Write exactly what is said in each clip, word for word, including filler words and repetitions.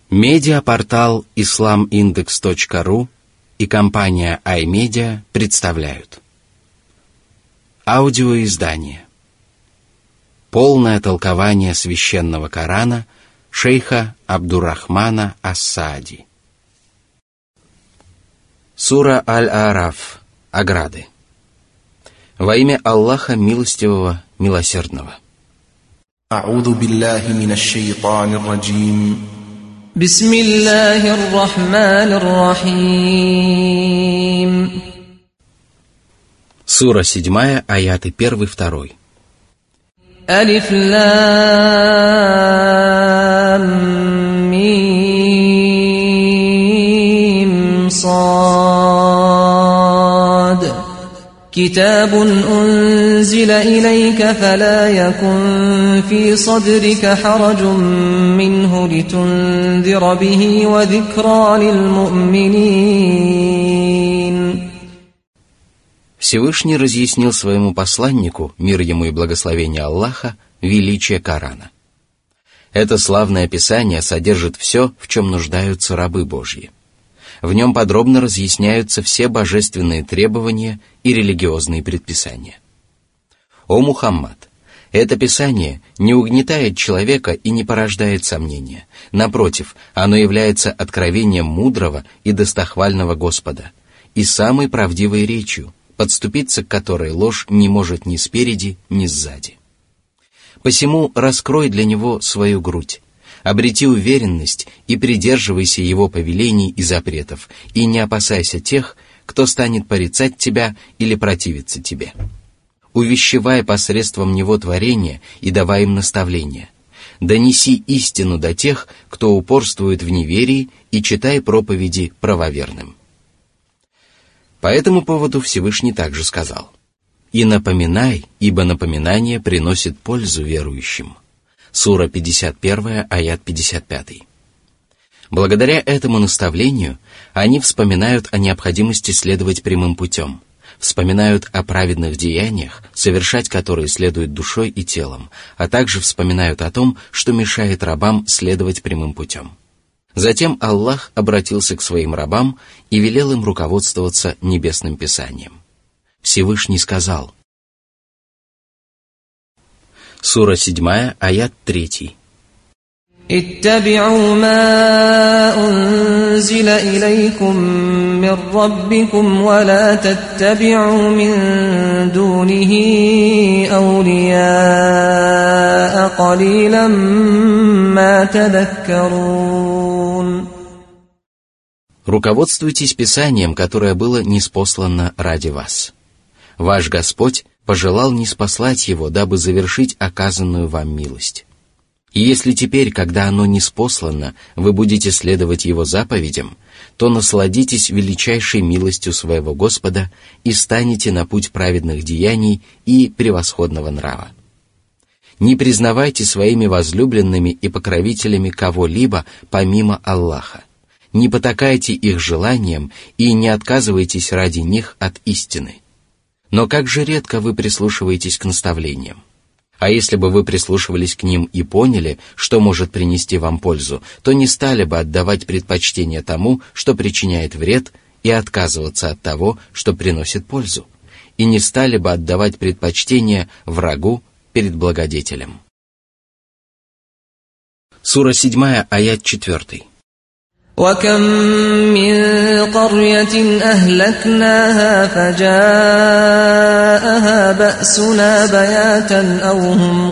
Медиапортал ислам индекс точка ру и компания iMedia представляют аудиоиздание «Полное толкование священного Корана» шейха Абдуррахмана ас-Саади. Сура Аль-Аараф. Ограды. Во имя Аллаха Милостивого, Милосердного. А'уду биллахи минаш шайтанир раджим. Бисмиллахир рахманир рахим. Сура седьмая, аяты первый, второй. Алиф лам мим صاد كتاب أنزل إليك فلا يكن في صدرك حرج منه لتنذر به وذكرى للمؤمنين. Всевышний разъяснил своему посланнику, мир ему и благословение Аллаха, величие Корана. Это славное писание содержит все, в чем нуждаются рабы Божьи. В нем подробно разъясняются все божественные требования и религиозные предписания. О Мухаммад! Это писание не угнетает человека и не порождает сомнения. Напротив, оно является откровением мудрого и достохвального Господа и самой правдивой речью, подступиться к которой ложь не может ни спереди, ни сзади. Посему раскрой для него свою грудь, обрети уверенность и придерживайся его повелений и запретов, и не опасайся тех, кто станет порицать тебя или противиться тебе. Увещевай посредством него творения и давай им наставления. Донеси истину до тех, кто упорствует в неверии, и читай проповеди правоверным. По этому поводу Всевышний также сказал: «И напоминай, ибо напоминание приносит пользу верующим». Сура пятьдесят один, аят пятьдесят пять. Благодаря этому наставлению они вспоминают о необходимости следовать прямым путем, вспоминают о праведных деяниях, совершать которые следует душой и телом, а также вспоминают о том, что мешает рабам следовать прямым путем. Затем Аллах обратился к своим рабам и велел им руководствоваться Небесным Писанием. Всевышний сказал. Сура седьмая, аят третий. «Иттаби'у ма унзила илейкум мир раббикум, ва ла таттаби'у мин дунихи аулияа, калилам ма тадаккарун». Руководствуйтесь Писанием, которое было ниспослано ради вас. Ваш Господь пожелал ниспослать его, дабы завершить оказанную вам милость. И если теперь, когда оно ниспослано, вы будете следовать его заповедям, то насладитесь величайшей милостью своего Господа и станете на путь праведных деяний и превосходного нрава. Не признавайте своими возлюбленными и покровителями кого-либо помимо Аллаха. Не потакайте их желаниям и не отказывайтесь ради них от истины. Но как же редко вы прислушиваетесь к наставлениям. А если бы вы прислушивались к ним и поняли, что может принести вам пользу, то не стали бы отдавать предпочтение тому, что причиняет вред, и отказываться от того, что приносит пользу, и не стали бы отдавать предпочтение врагу перед благодетелем. Сура седьмая, аят четвертый. وَكَمْ مِنْ قَرْيَةٍ أَهْلَكْنَاهَا فَجَاءَهَا بَأْسُنَا بَيَاتًا أَوْ هُمْ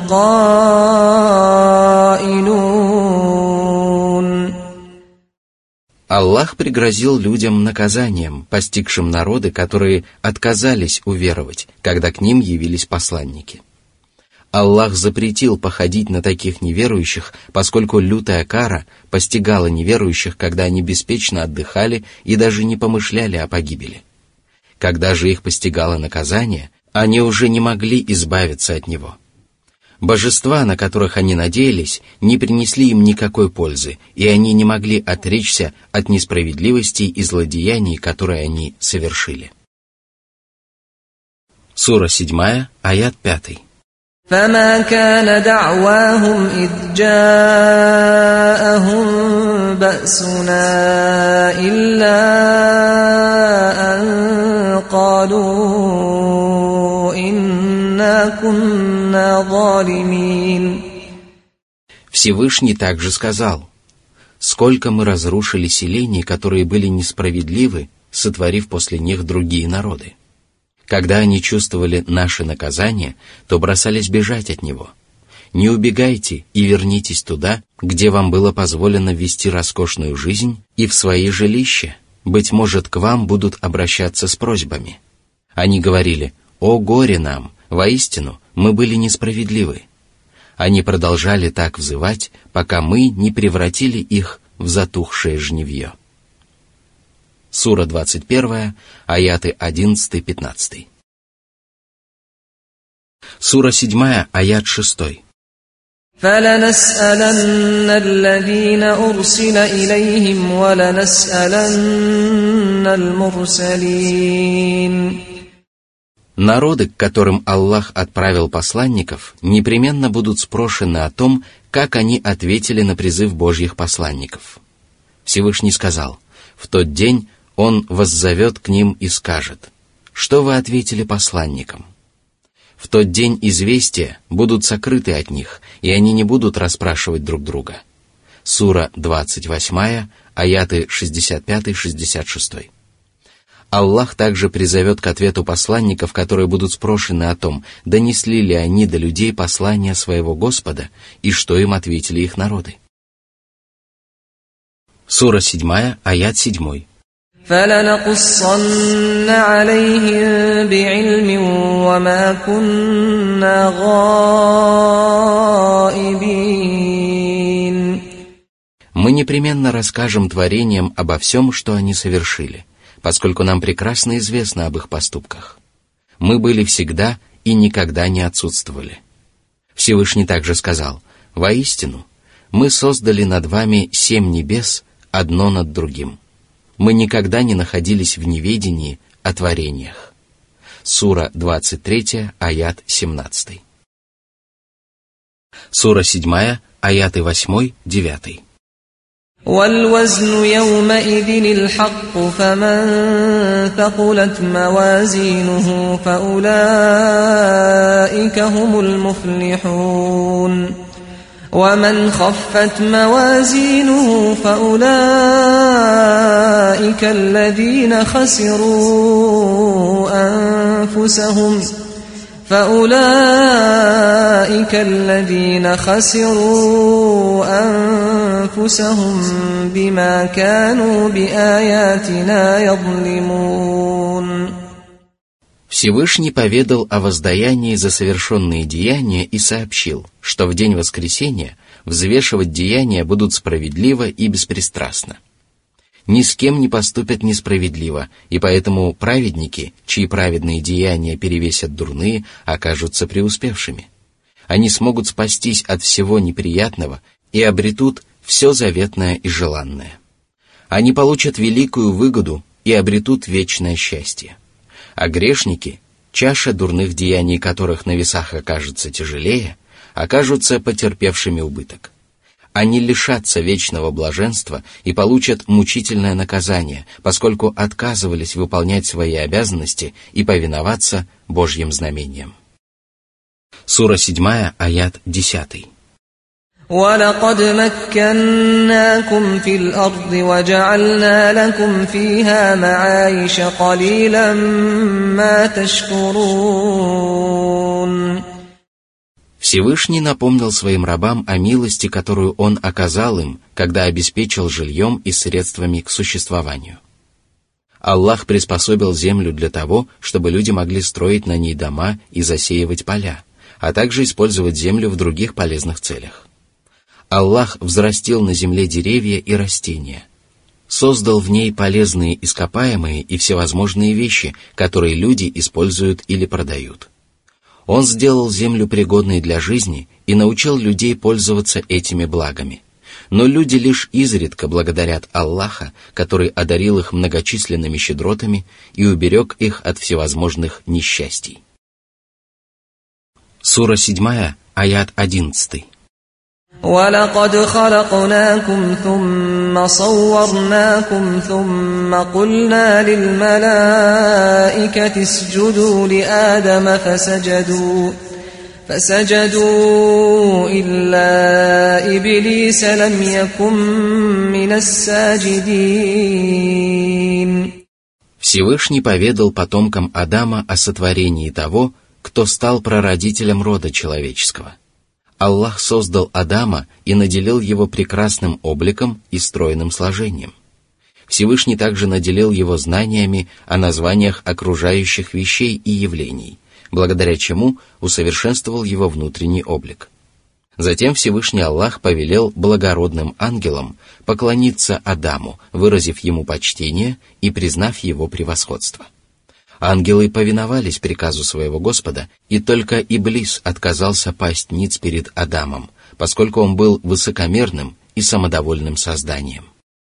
قَائِلُونَ. Аллах пригрозил людям наказанием, постигшим народы, которые отказались уверовать, когда к ним явились посланники. Аллах запретил походить на таких неверующих, поскольку лютая кара постигала неверующих, когда они беспечно отдыхали и даже не помышляли о погибели. Когда же их постигало наказание, они уже не могли избавиться от него. Божества, на которых они надеялись, не принесли им никакой пользы, и они не могли отречься от несправедливостей и злодеяний, которые они совершили. Сура седьмая, аят пятый. فما كان دعواهم إذ جاءهم بأسنا إلا أن قالوا إنا كنا ظالمين. Всевышний также сказал: «Сколько мы разрушили селений, которые были несправедливы, сотворив после них другие народы. Когда они чувствовали наше наказание, то бросались бежать от него. Не убегайте и вернитесь туда, где вам было позволено вести роскошную жизнь, и в свои жилища, быть может, к вам будут обращаться с просьбами». Они говорили: «О горе нам! Воистину, мы были несправедливы». Они продолжали так взывать, пока мы не превратили их в затухшее жнивье. Сура двадцать первая, аяты одиннадцать-пятнадцать. Сура седьмая, аят шесть. فَلَنَسْأَلَنَّ الَّذِينَ أُرْسِلَ إِلَيْهِمْ وَلَنَسْأَلَنَّ الْمُرْسَلِينَ. Народы, к которым Аллах отправил посланников, непременно будут спрошены о том, как они ответили на призыв Божьих посланников. Всевышний сказал: «В тот день Он воззовет к ним и скажет: что вы ответили посланникам? В тот день известия будут сокрыты от них, и они не будут расспрашивать друг друга». Сура двадцать восьмая, аяты шестьдесят пять - шестьдесят шесть. Аллах также призовет к ответу посланников, которые будут спрошены о том, донесли ли они до людей послание своего Господа и что им ответили их народы. Сура седьмая, аят семь. فَلَنَقُصَّنَّ عَلَيْهِمْ بِعِلْمٍ وَمَا كُنَّا غَائِبِينَ. Мы непременно расскажем творениям обо всем, что они совершили, поскольку нам прекрасно известно об их поступках. Мы были всегда и никогда не отсутствовали. Всевышний также сказал: «Воистину, мы создали над вами семь небес, одно над другим. Мы никогда не находились в неведении о творениях». Сура двадцать третья, аят семнадцать. Сура седьмая, аяты восемь-девять. وَالْوَزْنُ يَوْمَئِذٍ الْحَقُّ فَمَنْ ثَقُلَتْ مَوَازِينُهُ فَأُولَئِكَ هُمُ الْمُفْلِحُونَ وَمَنْ خَفَّتْ مَوَازِينُهُ فَأُولَئِكَ الَّذِينَ خَسِرُوا أَنفُسَهُمْ فَأُولَئِكَ الَّذِينَ خَسِرُوا أَنفُسَهُمْ بِمَا كَانُوا بِآيَاتِنَا يَظْلِمُونَ. Всевышний поведал о воздаянии за совершенные деяния и сообщил, что в день воскресения взвешивать деяния будут справедливо и беспристрастно. Ни с кем не поступят несправедливо, и поэтому праведники, чьи праведные деяния перевесят дурные, окажутся преуспевшими. Они смогут спастись от всего неприятного и обретут все заветное и желанное. Они получат великую выгоду и обретут вечное счастье. А грешники, чаша дурных деяний которых на весах окажется тяжелее, окажутся потерпевшими убыток. Они лишатся вечного блаженства и получат мучительное наказание, поскольку отказывались выполнять свои обязанности и повиноваться Божьим знамениям. Сура седьмая, аят десятый. وَلَقَدْ مَكَّنَّاكُمْ فِي الْأَرْضِ وَجَعَلْنَا لَكُمْ فِيهَا مَعَايِشَ قَلِيلًا مَا تَشْكُرُونَ. Всевышний напомнил своим рабам о милости, которую Он оказал им, когда обеспечил жильем и средствами к существованию. Аллах приспособил землю для того, чтобы люди могли строить на ней дома и засеивать поля, а также использовать землю в других полезных целях. Аллах взрастил на земле деревья и растения, создал в ней полезные ископаемые и всевозможные вещи, которые люди используют или продают. Он сделал землю пригодной для жизни и научил людей пользоваться этими благами. Но люди лишь изредка благодарят Аллаха, который одарил их многочисленными щедротами и уберег их от всевозможных несчастий. Сура седьмая, аят одиннадцатый. وَلَقَدْ خَلَقْنَاكُمْ ثُمَّ صَوَّرْنَاكُمْ ثُمَّ قُلْنَا لِلْمَلَائِكَةِ اسْجُدُوا لِآدَمَ فَسَجَدُوا فَسَجَدُوا إِلَّا إِبْلِيسَ لَمْ يَكُنْ مِنَ السَّاجِدِينَ. Всевышний поведал потомкам Адама о сотворении того, кто стал прародителем рода человеческого. Аллах создал Адама и наделил его прекрасным обликом и стройным сложением. Всевышний также наделил его знаниями о названиях окружающих вещей и явлений, благодаря чему усовершенствовал его внутренний облик. Затем Всевышний Аллах повелел благородным ангелам поклониться Адаму, выразив ему почтение и признав его превосходство. Ангелы повиновались приказу своего Господа, и только Иблис отказался пасть ниц перед Адамом, поскольку он был высокомерным и самодовольным созданием.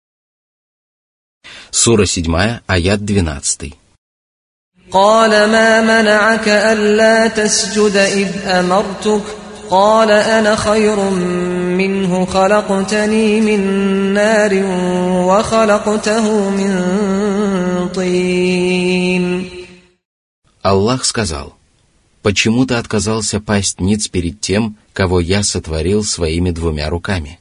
Сура седьмая, аят двенадцатый. قَالَ مَا مَنَعَكَ أَلَّا تَسْجُدَ إِذْ أَمَرْتُكَ قَالَ أَنَا خَيْرٌ مِّنْهُ خَلَقْتَنِي مِنْ نَارٍ وَخَلَقْتَهُ مِنْ طِينٍ. Аллах сказал: «Почему ты отказался пасть ниц перед тем, кого я сотворил своими двумя руками?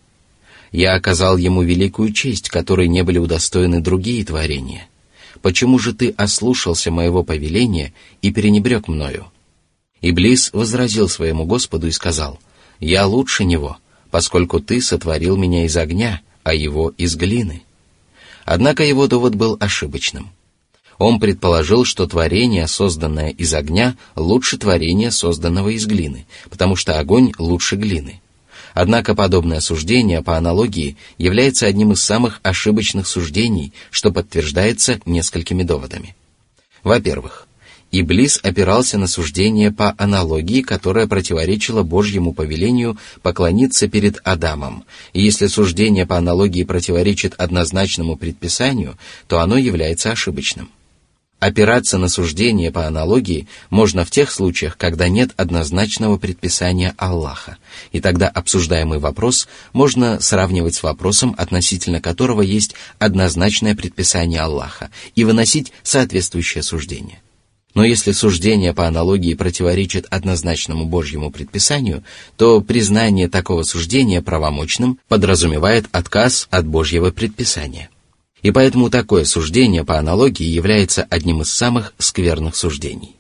Я оказал ему великую честь, которой не были удостоены другие творения. Почему же ты ослушался моего повеления и пренебрег мною?» Иблис возразил своему Господу и сказал: «Я лучше него, поскольку ты сотворил меня из огня, а его из глины». Однако его довод был ошибочным. Он предположил, что творение, созданное из огня, лучше творения, созданного из глины, потому что огонь лучше глины. Однако подобное суждение, по аналогии, является одним из самых ошибочных суждений, что подтверждается несколькими доводами. Во-первых, Иблис опирался на суждение по аналогии, которое противоречило Божьему повелению поклониться перед Адамом, и если суждение по аналогии противоречит однозначному предписанию, то оно является ошибочным. Опираться на суждение по аналогии можно в тех случаях, когда нет однозначного предписания Аллаха, и тогда обсуждаемый вопрос можно сравнивать с вопросом, относительно которого есть однозначное предписание Аллаха, и выносить соответствующее суждение. Но если суждение по аналогии противоречит однозначному Божьему предписанию, то признание такого суждения правомочным подразумевает отказ от Божьего предписания. И поэтому такое суждение по аналогии является одним из самых скверных суждений.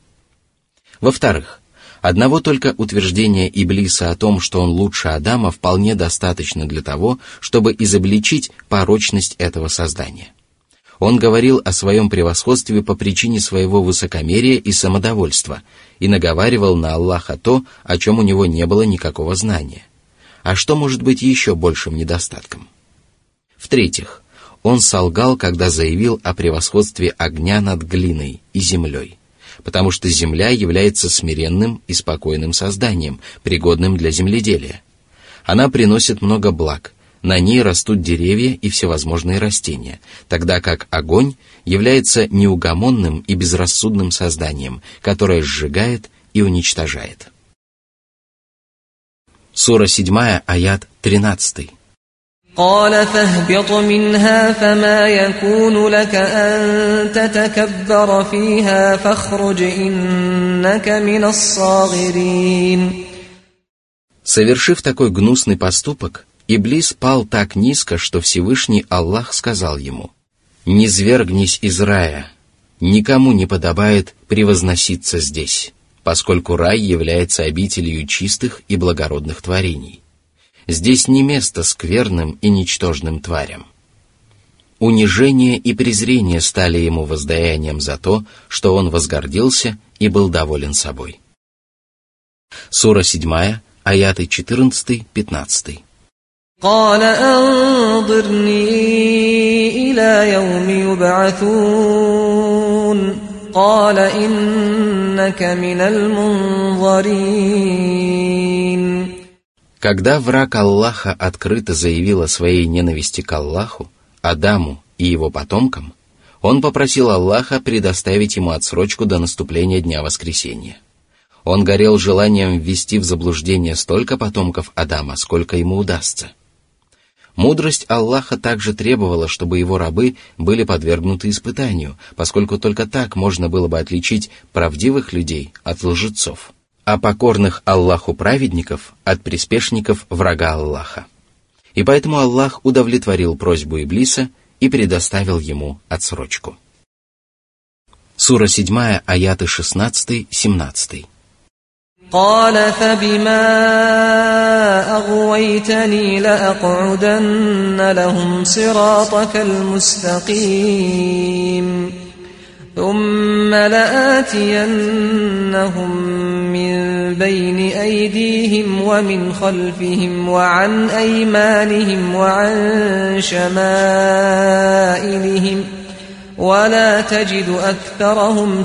Во-вторых, одного только утверждения Иблиса о том, что он лучше Адама, вполне достаточно для того, чтобы изобличить порочность этого создания. Он говорил о своем превосходстве по причине своего высокомерия и самодовольства и наговаривал на Аллаха то, о чем у него не было никакого знания. А что может быть еще большим недостатком? В-третьих, он солгал, когда заявил о превосходстве огня над глиной и землей, потому что земля является смиренным и спокойным созданием, пригодным для земледелия. Она приносит много благ, на ней растут деревья и всевозможные растения, тогда как огонь является неугомонным и безрассудным созданием, которое сжигает и уничтожает. Сура седьмая, аят тринадцатый. قال فاهبط منها فما يكون لك أن تتكبر فيها فاخرج إنك من الصاغرين. Совершив такой гнусный поступок, Иблис пал так низко, что Всевышний Аллах сказал ему: «Не низвергнись из рая, никому не подобает превозноситься здесь, поскольку рай является обителью чистых и благородных творений. Здесь не место скверным и ничтожным тварям». Унижение и презрение стали ему воздаянием за то, что он возгордился и был доволен собой. Сура седьмая, аяты четырнадцатый-пятнадцатый. قال أنظرني إلى يوم يبعثون قال إنك من المنظرين. Когда враг Аллаха открыто заявил о своей ненависти к Аллаху, Адаму и его потомкам, он попросил Аллаха предоставить ему отсрочку до наступления Дня Воскресения. Он горел желанием ввести в заблуждение столько потомков Адама, сколько ему удастся. Мудрость Аллаха также требовала, чтобы его рабы были подвергнуты испытанию, поскольку только так можно было бы отличить правдивых людей от лжецов, а покорных Аллаху праведников от приспешников врага Аллаха. И поэтому Аллах удовлетворил просьбу Иблиса и предоставил ему отсрочку. Сура седьмая, аяты шестнадцатый-семнадцатый. قال فبما أغويتني لأقعدن لهم صراطك المستقيم ثم لآتينهم من بين أيديهم ومن خلفهم وعن أيمانهم وعن شمائلهم ولا تجد أكثرهم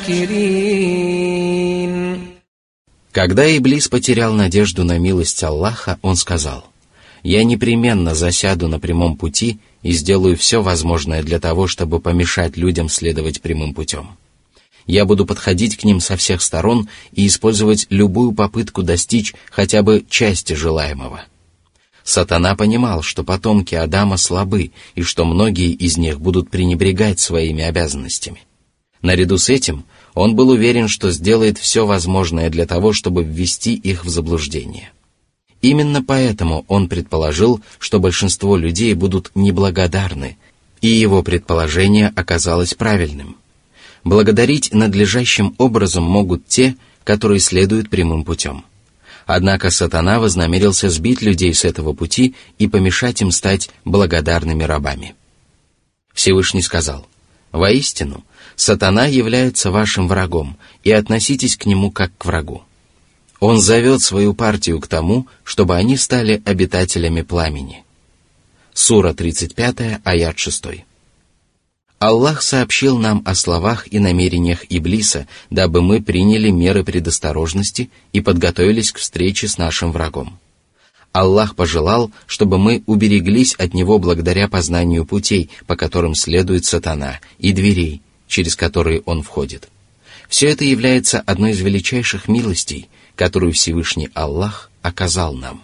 شاكرين. Когда Иблис потерял надежду на милость Аллаха, он сказал: «Я непременно засяду на прямом пути и сделаю все возможное для того, чтобы помешать людям следовать прямым путем. Я буду подходить к ним со всех сторон и использовать любую попытку достичь хотя бы части желаемого». Сатана понимал, что потомки Адама слабы и что многие из них будут пренебрегать своими обязанностями. Наряду с этим он был уверен, что сделает все возможное для того, чтобы ввести их в заблуждение. Именно поэтому он предположил, что большинство людей будут неблагодарны, и его предположение оказалось правильным. Благодарить надлежащим образом могут те, которые следуют прямым путем. Однако сатана вознамерился сбить людей с этого пути и помешать им стать благодарными рабами. Всевышний сказал: «Воистину, сатана является вашим врагом, и относитесь к нему как к врагу. Он зовет свою партию к тому, чтобы они стали обитателями пламени». Сура тридцать пятая, аят шесть. Аллах сообщил нам о словах и намерениях Иблиса, дабы мы приняли меры предосторожности и подготовились к встрече с нашим врагом. Аллах пожелал, чтобы мы убереглись от него благодаря познанию путей, по которым следует сатана, и дверей, через которые он входит. Все это является одной из величайших милостей, которую Всевышний Аллах оказал нам.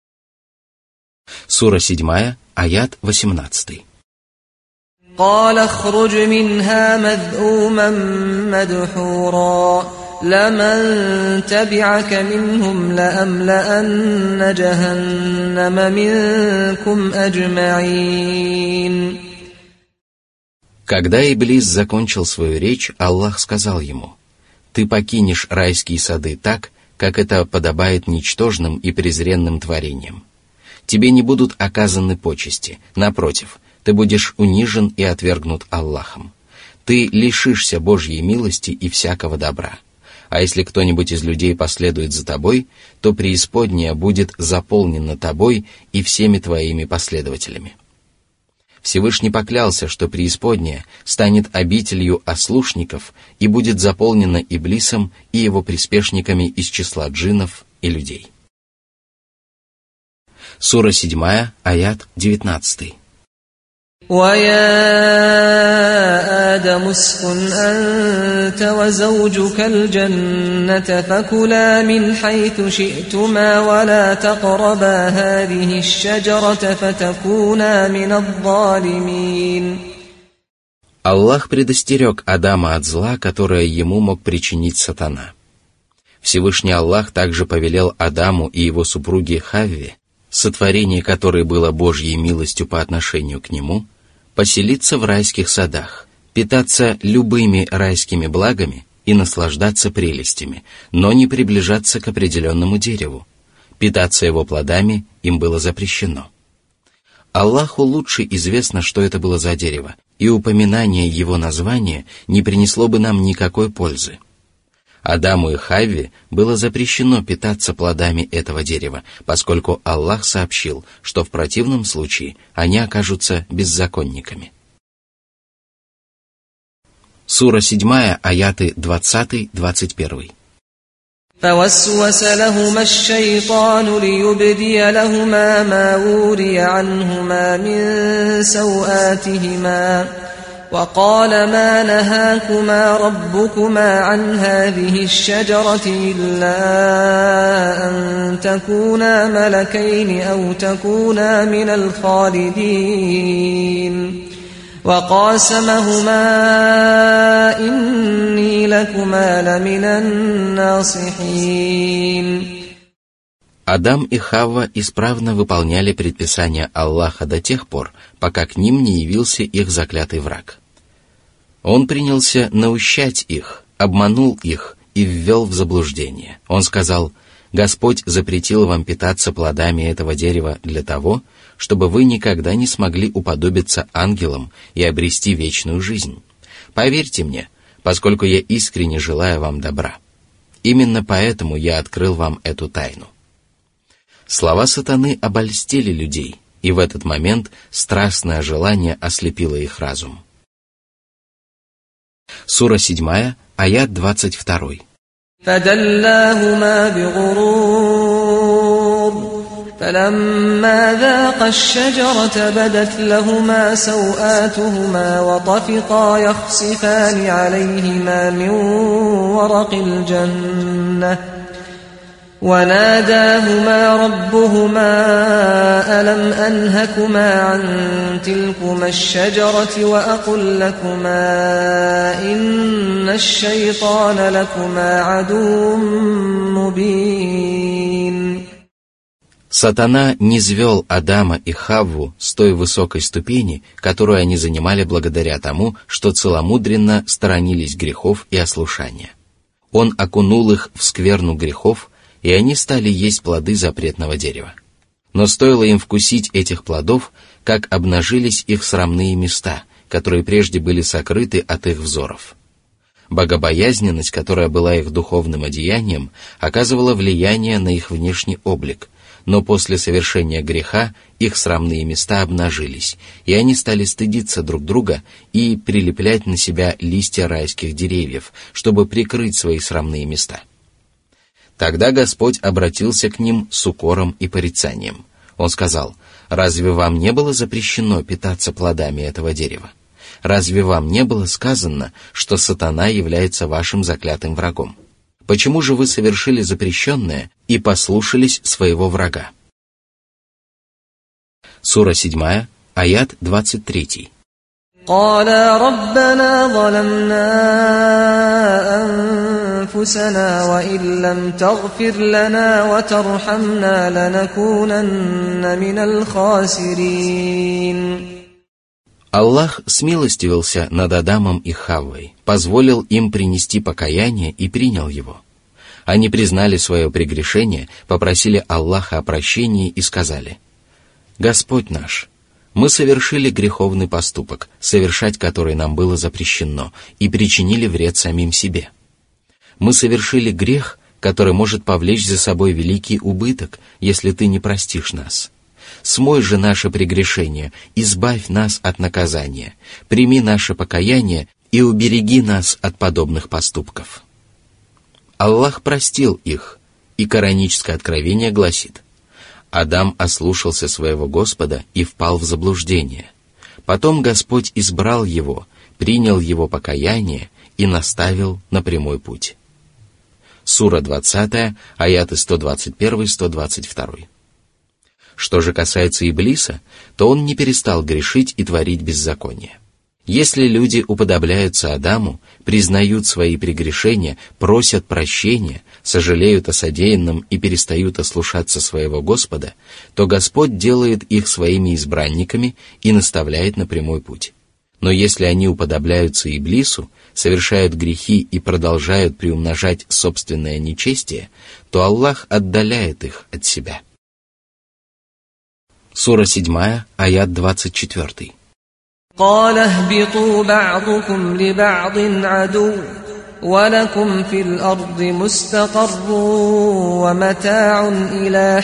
Сура седьмая, аят восемнадцатый. قال اخرج منها مذءوما مدحورا لمن تبعك منهم لأملأن جهنم منكم أجمعين. Когда Иблис закончил свою речь, Аллах сказал ему: «Ты покинешь райские сады так, как это подобает ничтожным и презренным творениям. Тебе не будут оказаны почести, напротив, ты будешь унижен и отвергнут Аллахом. Ты лишишься Божьей милости и всякого добра. А если кто-нибудь из людей последует за тобой, то преисподняя будет заполнена тобой и всеми твоими последователями». Всевышний поклялся, что преисподняя станет обителью ослушников и будет заполнена Иблисом и его приспешниками из числа джиннов и людей. Сура седьмая, аят девятнадцатый. وَيَا آدَمُ اسْكُنْ أَنْتَ وَزَوْجُكَ الْجَنَّةَ فَكُلَا مِنْ حَيْثُ شِئْتُمَا وَلَا تَقْرَبَا هَذِهِ الشَّجَرَةَ فَتَكُونَا مِنَ الظَّالِمِينَ. Аллах предостерег Адама от зла, которое ему мог причинить сатана. Всевышний Аллах также повелел Адаму и его супруге Хавве, сотворение которой было Божьей милостью по отношению к нему, поселиться в райских садах, питаться любыми райскими благами и наслаждаться прелестями, но не приближаться к определенному дереву. Питаться его плодами им было запрещено. Аллаху лучше известно, что это было за дерево, и упоминание его названия не принесло бы нам никакой пользы. Адаму и Хавве было запрещено питаться плодами этого дерева, поскольку Аллах сообщил, что в противном случае они окажутся беззаконниками. Сура седьмая, аяты двадцатый-двадцать первый. فوسوس لهما الشيطان ليبدي لهما ما وري عنهما من سوآتهما وقال ما نهاكما ربكما عن هذه الشجرة إلا أن تكونا ملكين أو تكونا من الخالدين وقاسمهما إني لكما لمن الناصحين. Адам и Хавва исправно выполняли предписания Аллаха до тех пор, пока к ним не явился их заклятый враг. Он принялся наущать их, обманул их и ввел в заблуждение. Он сказал: «Господь запретил вам питаться плодами этого дерева для того, чтобы вы никогда не смогли уподобиться ангелам и обрести вечную жизнь. Поверьте мне, поскольку я искренне желаю вам добра. Именно поэтому я открыл вам эту тайну». Слова сатаны обольстили людей, и в этот момент страстное желание ослепило их разум. Сура седьмая, аят двадцать второй. فدلاهما بغرور فلما ذاقا الشجرة بدت لهما سوآتهما وطفقا يخصفان عليهما من ورق الجنة وناداهما ربهما ألم أنهكما عن تلكما الشجرة وأقل لكما إن الشيطان لكما عدو مبين. Сатана низвел Адама и Хавву с той высокой ступени, которую они занимали благодаря тому, что целомудренно сторонились грехов и ослушания. Он окунул их в скверну грехов, и они стали есть плоды запретного дерева. Но стоило им вкусить этих плодов, как обнажились их срамные места, которые прежде были сокрыты от их взоров. Богобоязненность, которая была их духовным одеянием, оказывала влияние на их внешний облик, но после совершения греха их срамные места обнажились, и они стали стыдиться друг друга и прилеплять на себя листья райских деревьев, чтобы прикрыть свои срамные места. Тогда Господь обратился к ним с укором и порицанием. Он сказал: «Разве вам не было запрещено питаться плодами этого дерева? Разве вам не было сказано, что сатана является вашим заклятым врагом? Почему же вы совершили запрещенное и послушались своего врага?» Сура седьмая, аят двадцать три. قالا ربنا ظلمنا أنفسنا وإن لم تغفر لنا وترحمنا لنكونن من الخاسرين. Аллах смилостивился над Адамом и Хаввой, позволил им принести покаяние и принял его. Они признали свое прегрешение, попросили Аллаха о прощении и сказали: «Господь наш, мы совершили греховный поступок, совершать который нам было запрещено, и причинили вред самим себе. Мы совершили грех, который может повлечь за собой великий убыток, если ты не простишь нас. Смой же наше прегрешение, избавь нас от наказания, прими наше покаяние и убереги нас от подобных поступков». Аллах простил их, и кораническое откровение гласит: Адам ослушался своего Господа и впал в заблуждение. Потом Господь избрал его, принял его покаяние и наставил на прямой путь. Сура двадцатая, аяты сто двадцать один - сто двадцать два. Что же касается Иблиса, то он не перестал грешить и творить беззаконие. Если люди уподобляются Адаму, признают свои прегрешения, просят прощения, сожалеют о содеянном и перестают ослушаться своего Господа, то Господь делает их своими избранниками и наставляет на прямой путь. Но если они уподобляются Иблису, совершают грехи и продолжают приумножать собственное нечестие, то Аллах отдаляет их от себя. Сура седьмая, аят двадцать четыре. قال اهبطوا بعضكم لبعض عدو ولكم في الأرض مستقر ومتاع إلى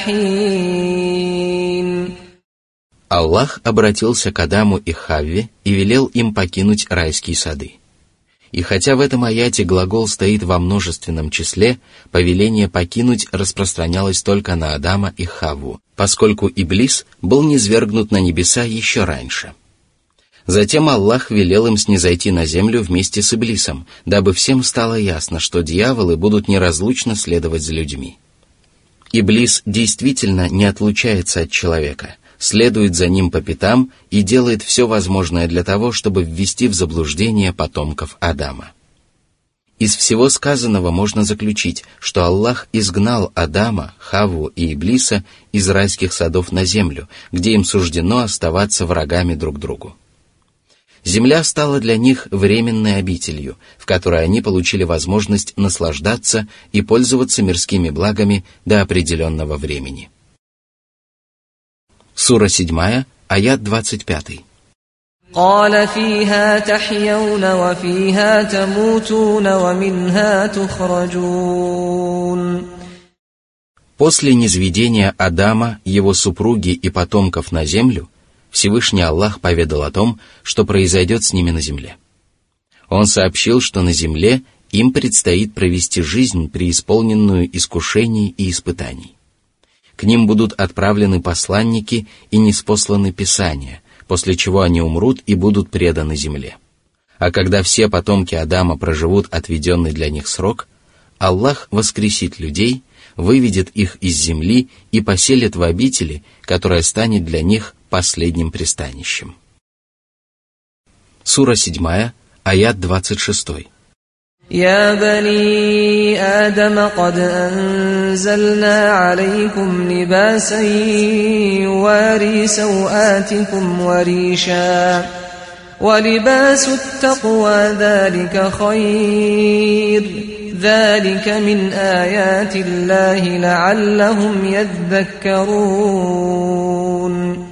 حين. Аллах обратился к Адаму и Хавве и велел им покинуть райские сады. И хотя в этом аяте глагол стоит во множественном числе, повеление покинуть распространялось только на Адама и Хавву, поскольку Иблис был низвергнут на небеса еще раньше. Затем Аллах велел им снизойти на землю вместе с Иблисом, дабы всем стало ясно, что дьяволы будут неразлучно следовать за людьми. Иблис действительно не отлучается от человека, следует за ним по пятам и делает все возможное для того, чтобы ввести в заблуждение потомков Адама. Из всего сказанного можно заключить, что Аллах изгнал Адама, Хавву и Иблиса из райских садов на землю, где им суждено оставаться врагами друг другу. Земля стала для них временной обителью, в которой они получили возможность наслаждаться и пользоваться мирскими благами до определенного времени. Сура седьмая, аят двадцать пятый. قال فيها تحيون وفيها تموتون ومنها تخرجون. После низведения Адама, его супруги и потомков на землю, Всевышний Аллах поведал о том, что произойдет с ними на земле. Он сообщил, что на земле им предстоит провести жизнь, преисполненную искушений и испытаний. К ним будут отправлены посланники и ниспосланы писания, после чего они умрут и будут преданы земле. А когда все потомки Адама проживут отведенный для них срок, Аллах воскресит людей, выведет их из земли и поселит в обители, которая станет для них последним пристанищем. Сура седьмая, аят двадцать шестой. يا بني آدم قد أنزلنا عليكم لباسا يواري سوآتكم وريشا ولباس التقوى ذلك خير ذلك من آيات الله لعلهم يذكرون.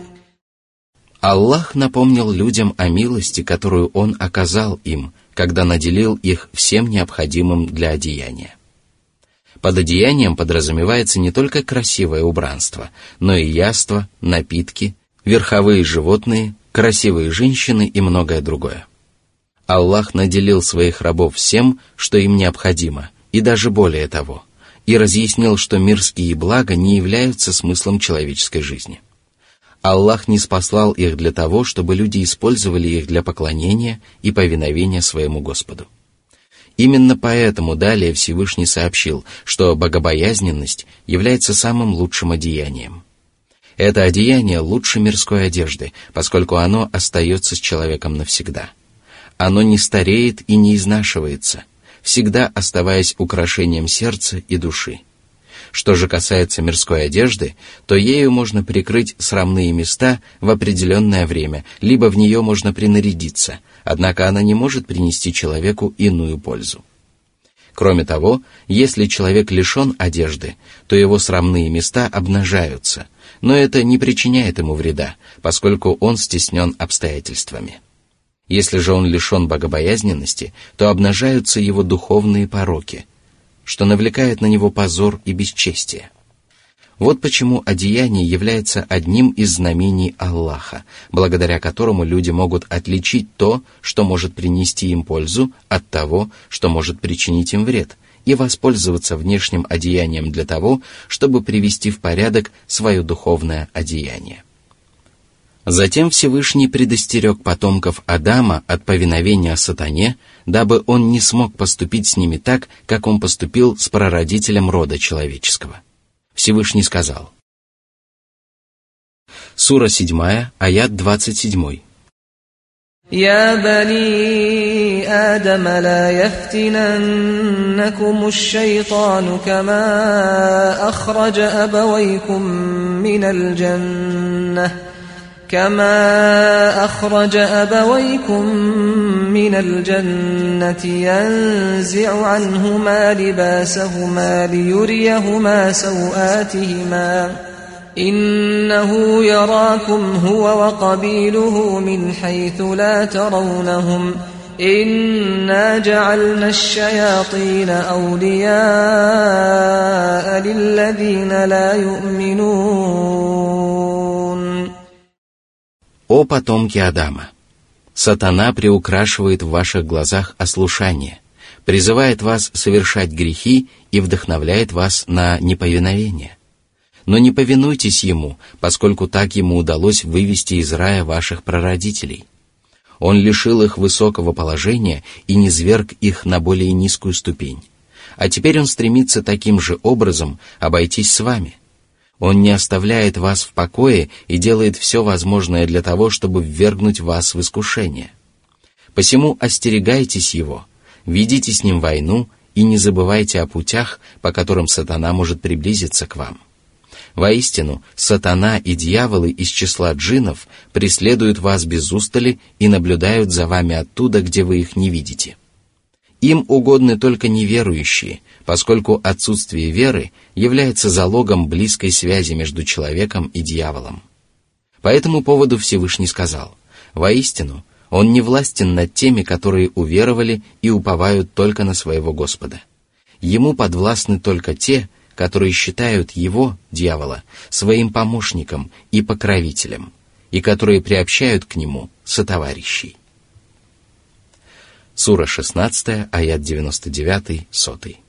Аллах напомнил людям о милости, которую Он оказал им, когда наделил их всем необходимым для одеяния. Под одеянием подразумевается не только красивое убранство, но и яства, напитки, верховые животные, красивые женщины и многое другое. Аллах наделил своих рабов всем, что им необходимо, и даже более того, и разъяснил, что мирские блага не являются смыслом человеческой жизни. Аллах ниспослал их для того, чтобы люди использовали их для поклонения и повиновения своему Господу. Именно поэтому далее Всевышний сообщил, что богобоязненность является самым лучшим одеянием. Это одеяние лучше мирской одежды, поскольку оно остается с человеком навсегда. Оно не стареет и не изнашивается, всегда оставаясь украшением сердца и души. Что же касается мирской одежды, то ею можно прикрыть срамные места в определенное время, либо в нее можно принарядиться, однако она не может принести человеку иную пользу. Кроме того, если человек лишен одежды, то его срамные места обнажаются, но это не причиняет ему вреда, поскольку он стеснен обстоятельствами. Если же он лишен богобоязненности, то обнажаются его духовные пороки, что навлекает на него позор и бесчестие. Вот почему одеяние является одним из знамений Аллаха, благодаря которому люди могут отличить то, что может принести им пользу, от того, что может причинить им вред, и воспользоваться внешним одеянием для того, чтобы привести в порядок свое духовное одеяние. Затем Всевышний предостерег потомков Адама от повиновения сатане, дабы он не смог поступить с ними так, как он поступил с прародителем рода человеческого. Всевышний сказал. Сура седьмая, аят двадцать седьмой. يا بني آدم لا يفتننكم الشيطان كما أخرج أبويكم من الجنة كما أخرج أبويكم من الجنة ينزع عنهما لباسهما ليريهما سوآتهما إنه يراكم هو وقبيله من حيث لا ترونهم إنا جعلنا الشياطين أولياء للذين لا يؤمنون. О потомки Адама! Сатана приукрашивает в ваших глазах ослушание, призывает вас совершать грехи и вдохновляет вас на неповиновение. Но не повинуйтесь ему, поскольку так ему удалось вывести из рая ваших прародителей. Он лишил их высокого положения и низвергг их на более низкую ступень. А теперь Он стремится таким же образом обойтись с вами. Он не оставляет вас в покое и делает все возможное для того, чтобы ввергнуть вас в искушение. Посему остерегайтесь Его, ведите с Ним войну и не забывайте о путях, по которым сатана может приблизиться к вам. Воистину, сатана и дьяволы из числа джиннов преследуют вас без устали и наблюдают за вами оттуда, где вы их не видите. Им угодны только неверующие, поскольку отсутствие веры является залогом близкой связи между человеком и дьяволом. По этому поводу Всевышний сказал: «Воистину, Он не властен над теми, которые уверовали и уповают только на своего Господа. Ему подвластны только те, которые считают его, дьявола, своим помощником и покровителем, и которые приобщают к нему сотоварищей». Сура шестнадцатая, аят девяносто девятый, сотый.